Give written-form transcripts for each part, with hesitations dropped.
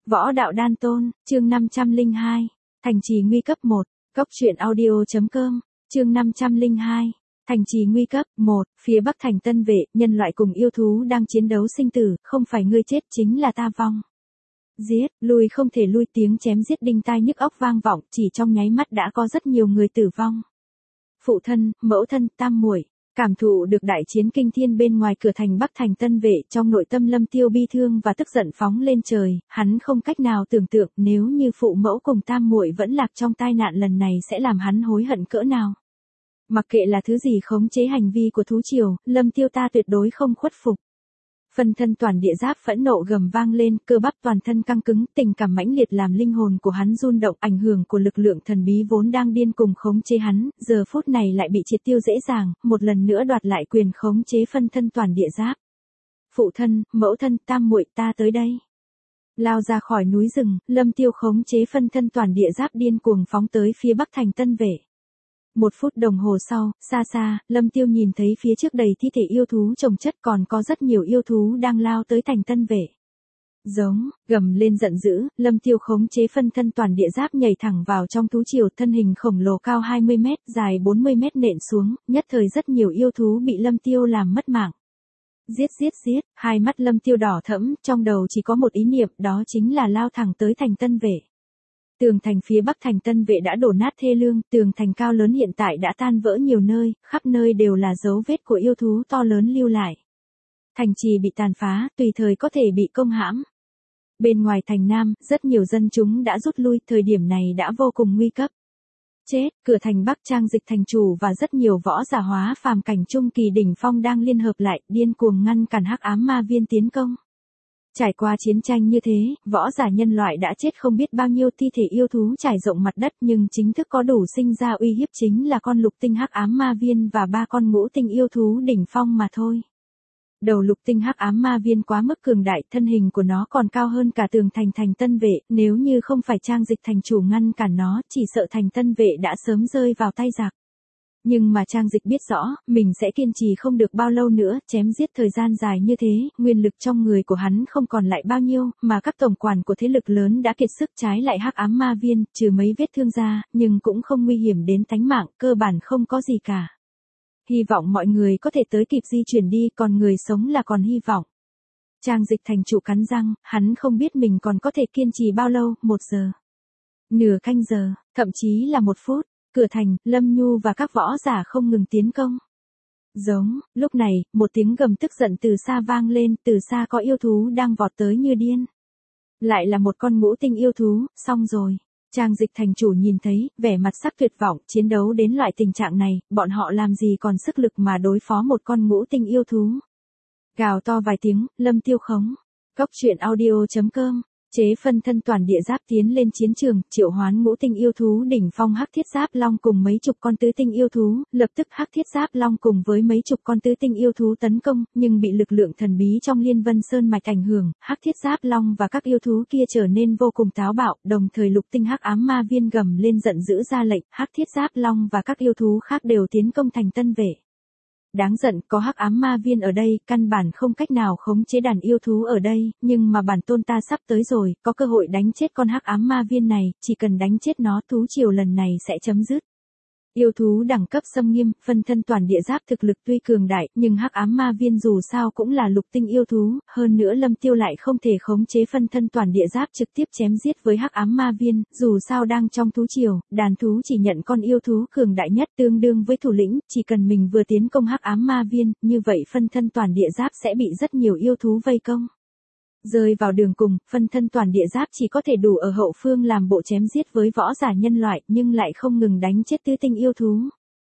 Võ đạo đan tôn, chương 502. Thành trì nguy cấp 1. Cốc truyện audio.com, chương 502. Thành trì nguy cấp 1, phía Bắc thành Tân Vệ, nhân loại cùng yêu thú đang chiến đấu sinh tử, không phải ngươi chết chính là ta vong. Giết, lùi không thể lui, tiếng chém giết đinh tai nhức óc vang vọng, chỉ trong nháy mắt đã có rất nhiều người tử vong. Phụ thân, mẫu thân, tam muội, cảm thụ được đại chiến kinh thiên bên ngoài cửa thành Bắc thành Tân Vệ, trong nội tâm Lâm Tiêu bi thương và tức giận phóng lên trời, hắn không cách nào tưởng tượng nếu như phụ mẫu cùng tam muội vẫn lạc trong tai nạn lần này sẽ làm hắn hối hận cỡ nào. Mặc kệ là thứ gì khống chế hành vi của thú triều, Lâm Tiêu ta tuyệt đối không khuất phục. Phân thân toàn địa giáp phẫn nộ gầm vang lên, cơ bắp toàn thân căng cứng, tình cảm mãnh liệt làm linh hồn của hắn run động, ảnh hưởng của lực lượng thần bí vốn đang điên cùng khống chế hắn, giờ phút này lại bị triệt tiêu dễ dàng, một lần nữa đoạt lại quyền khống chế phân thân toàn địa giáp. Phụ thân, mẫu thân, tam muội, ta tới đây. Lao ra khỏi núi rừng, Lâm Tiêu khống chế phân thân toàn địa giáp điên cuồng phóng tới phía Bắc thành Tân Vệ. 1 phút đồng hồ sau, xa xa, Lâm Tiêu nhìn thấy phía trước đầy thi thể yêu thú chồng chất, còn có rất nhiều yêu thú đang lao tới thành Tân Vệ. Giống, gầm lên giận dữ, Lâm Tiêu khống chế phân thân toàn địa giáp nhảy thẳng vào trong thú triều, thân hình khổng lồ cao 20 mét, dài 40 mét nện xuống, nhất thời rất nhiều yêu thú bị Lâm Tiêu làm mất mạng. Giết giết giết, hai mắt Lâm Tiêu đỏ thẫm, trong đầu chỉ có một ý niệm, đó chính là lao thẳng tới thành Tân Vệ. Tường thành phía Bắc thành Tân Vệ đã đổ nát thê lương, tường thành cao lớn hiện tại đã tan vỡ nhiều nơi, khắp nơi đều là dấu vết của yêu thú to lớn lưu lại. Thành trì bị tàn phá, tùy thời có thể bị công hãm. Bên ngoài thành Nam, rất nhiều dân chúng đã rút lui, thời điểm này đã vô cùng nguy cấp. Chết, cửa thành Bắc Trang Dịch thành chủ và rất nhiều võ giả hóa phàm cảnh trung kỳ đỉnh phong đang liên hợp lại, điên cuồng ngăn cản hắc ám ma viên tiến công. Trải qua chiến tranh như thế, võ giả nhân loại đã chết không biết bao nhiêu thi thể yêu thú trải rộng mặt đất, nhưng chính thức có đủ sinh ra uy hiếp chính là con lục tinh hắc ám ma viên và 3 con ngũ tinh yêu thú đỉnh phong mà thôi. Đầu lục tinh hắc ám ma viên quá mức cường đại, thân hình của nó còn cao hơn cả tường thành Tân Vệ, nếu như không phải Trang Dịch thành chủ ngăn cản nó, chỉ sợ thành Tân Vệ đã sớm rơi vào tay giặc. Nhưng mà Trang Dịch biết rõ, mình sẽ kiên trì không được bao lâu nữa, chém giết thời gian dài như thế, nguyên lực trong người của hắn không còn lại bao nhiêu, mà các tổng quản của thế lực lớn đã kiệt sức, trái lại hắc ám ma viên, trừ mấy vết thương ra, nhưng cũng không nguy hiểm đến tánh mạng, cơ bản không có gì cả. Hy vọng mọi người có thể tới kịp di chuyển đi, còn người sống là còn hy vọng. Trang Dịch thành chủ cắn răng, hắn không biết mình còn có thể kiên trì bao lâu, 1 giờ, nửa canh giờ, thậm chí là 1 phút. Cửa thành, Lâm Nhu và các võ giả không ngừng tiến công. Giống, lúc này, một tiếng gầm tức giận từ xa vang lên, từ xa có yêu thú đang vọt tới như điên. Lại là một con ngũ tinh yêu thú, xong rồi. Trang Dịch thành chủ nhìn thấy, vẻ mặt sắc tuyệt vọng, chiến đấu đến loại tình trạng này, bọn họ làm gì còn sức lực mà đối phó một con ngũ tinh yêu thú. Gào to vài tiếng, Lâm Tiêu khống. Cốc truyện audio.com. Chế phân thân toàn địa giáp tiến lên chiến trường, triệu hoán ngũ tinh yêu thú đỉnh phong hắc thiết giáp long cùng mấy chục con tứ tinh yêu thú, lập tức hắc thiết giáp long cùng với mấy chục con tứ tinh yêu thú tấn công, nhưng bị lực lượng thần bí trong Liên Vân Sơn mạch ảnh hưởng, hắc thiết giáp long và các yêu thú kia trở nên vô cùng táo bạo, đồng thời lục tinh hắc ám ma viên gầm lên giận dữ ra lệnh, hắc thiết giáp long và các yêu thú khác đều tiến công thành Tân Vệ. Đáng giận, có hắc ám ma viên ở đây, căn bản không cách nào khống chế đàn yêu thú ở đây, nhưng mà bản tôn ta sắp tới rồi, có cơ hội đánh chết con hắc ám ma viên này, chỉ cần đánh chết nó, thú triều lần này sẽ chấm dứt. Yêu thú đẳng cấp xâm nghiêm, phân thân toàn địa giáp thực lực tuy cường đại, nhưng hắc ám ma viên dù sao cũng là lục tinh yêu thú, hơn nữa Lâm Tiêu lại không thể khống chế phân thân toàn địa giáp trực tiếp chém giết với hắc ám ma viên, dù sao đang trong thú triều, đàn thú chỉ nhận con yêu thú cường đại nhất tương đương với thủ lĩnh, chỉ cần mình vừa tiến công hắc ám ma viên, như vậy phân thân toàn địa giáp sẽ bị rất nhiều yêu thú vây công. Rơi vào đường cùng, phân thân toàn địa giáp chỉ có thể đủ ở hậu phương làm bộ chém giết với võ giả nhân loại, nhưng lại không ngừng đánh chết tứ tinh yêu thú.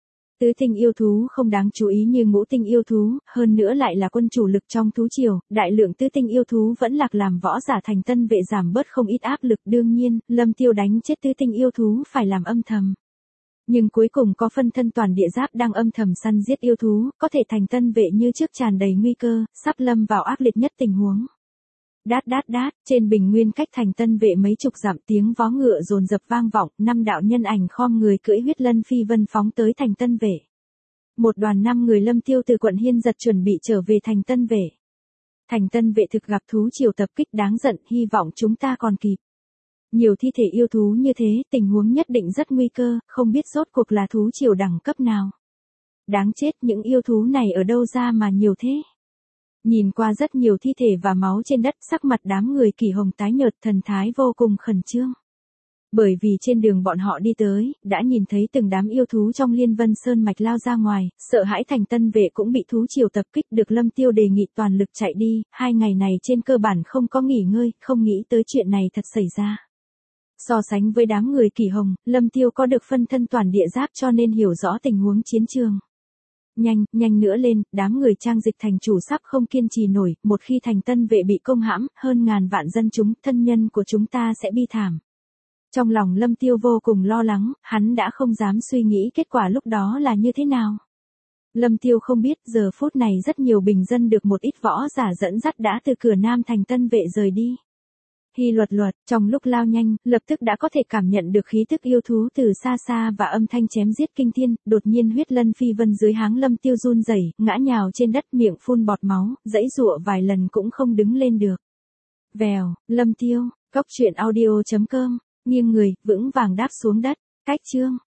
Tứ tinh yêu thú không đáng chú ý như ngũ tinh yêu thú, hơn nữa lại là quân chủ lực trong thú triều, đại lượng tứ tinh yêu thú vẫn lạc làm võ giả thành Tân Vệ giảm bớt không ít áp lực, đương nhiên, Lâm Tiêu đánh chết tứ tinh yêu thú phải làm âm thầm. Nhưng cuối cùng có phân thân toàn địa giáp đang âm thầm săn giết yêu thú, có thể thành Tân Vệ như trước tràn đầy nguy cơ, sắp lâm vào ác liệt nhất tình huống. Đát đát đát, trên bình nguyên cách thành Tân Vệ mấy chục dặm, tiếng vó ngựa dồn dập vang vọng, 5 đạo nhân ảnh khom người cưỡi huyết lân phi vân phóng tới thành Tân Vệ. Một đoàn 5 người Lâm Tiêu từ quận Hiên Giật chuẩn bị trở về thành Tân Vệ. Thành Tân vệ thực gặp thú triều tập kích đáng giận, hy vọng chúng ta còn kịp. Nhiều thi thể yêu thú như thế, tình huống nhất định rất nguy cơ, không biết rốt cuộc là thú triều đẳng cấp nào. Đáng chết, những yêu thú này ở đâu ra mà nhiều thế? Nhìn qua rất nhiều thi thể và máu trên đất, sắc mặt đám người Kỷ Hồng tái nhợt, thần thái vô cùng khẩn trương. Bởi vì trên đường bọn họ đi tới, đã nhìn thấy từng đám yêu thú trong Liên Vân Sơn mạch lao ra ngoài, sợ hãi Thành Tân vệ cũng bị thú triều tập kích, được Lâm Tiêu đề nghị toàn lực chạy đi, 2 ngày này trên cơ bản không có nghỉ ngơi, không nghĩ tới chuyện này thật xảy ra. So sánh với đám người Kỷ Hồng, Lâm Tiêu có được phân thân toàn địa giáp cho nên hiểu rõ tình huống chiến trường. Nhanh nữa lên, đám người Trang Dịch thành chủ sắp không kiên trì nổi, một khi Thành Tân vệ bị công hãm, hơn ngàn vạn dân chúng, thân nhân của chúng ta sẽ bi thảm. Trong lòng Lâm Tiêu vô cùng lo lắng, hắn đã không dám suy nghĩ kết quả lúc đó là như thế nào. Lâm Tiêu không biết giờ phút này rất nhiều bình dân được một ít võ giả dẫn dắt đã từ cửa Nam Thành Tân vệ rời đi. Hi luật, trong lúc lao nhanh, lập tức đã có thể cảm nhận được khí tức yêu thú từ xa xa và âm thanh chém giết kinh thiên, đột nhiên huyết lân phi vân dưới háng Lâm Tiêu run rẩy, ngã nhào trên đất miệng phun bọt máu, giãy giụa vài lần cũng không đứng lên được. Vèo, Lâm Tiêu, cóc truyện audio.com, nghiêng người, vững vàng đáp xuống đất, cách chương.